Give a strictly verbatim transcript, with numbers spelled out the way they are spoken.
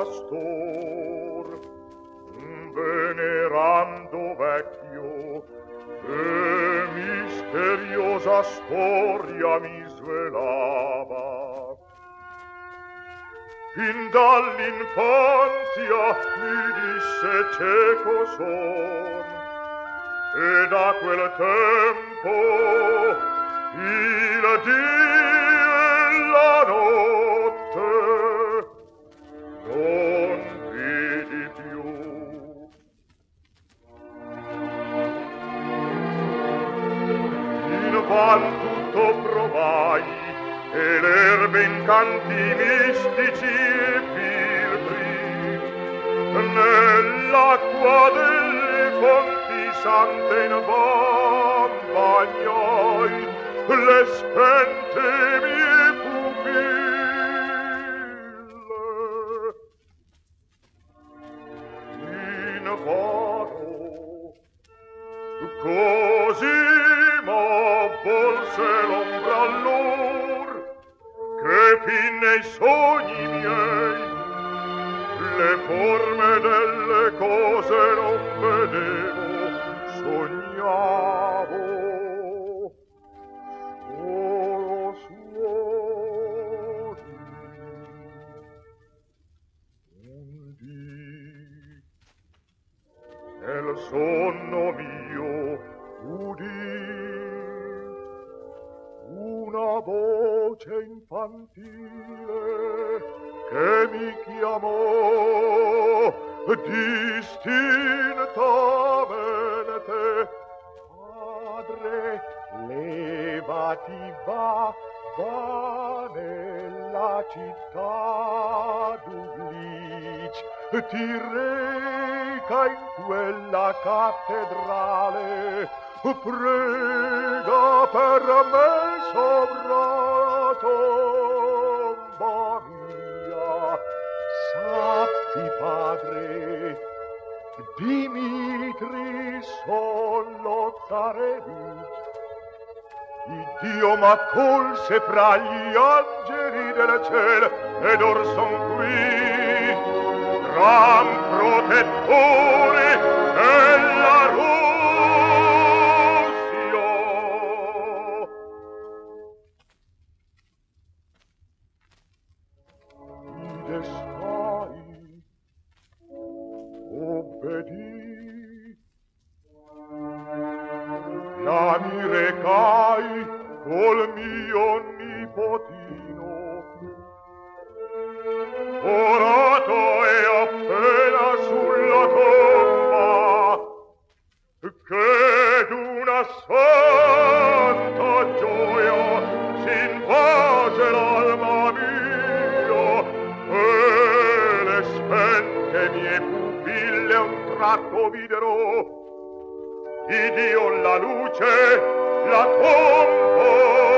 pastor, venerando vecchio, e misteriosa storia mi svelava. Fin dall'infanzia mi disse cieco son, e da quel tempo il dì e la notte non vidi più. Invan tutto provai, e l'erbe incanti mistici e filtri, nell'acqua delle fonti sante invan bagnai le spente mie pupille. Invano così m'avvolse l'ombra allor, che fin nei sogni miei le forme delle cose non vedevo, sognavo solo suoni. Un dì nel sonno mio udì una voce infantile che mi chiamò distintamente: padre, levati, va, va nella città d'Ublic, ti reca in quella cattedrale, prega per me sopra la tomba mia. Sappi, padre, Dimitri son lo zarevich. Iddio m'accolse fra gli angeli del ciel, ed or son qui, gran protettore della Russia. Mi destai, obbedì, la mi recai col mio nipotino, orato e appena sulla tomba, che d'una santa gioia s'invase l'alma mia, e le spente mie pupille a un tratto videro Iddio la luce, la tomba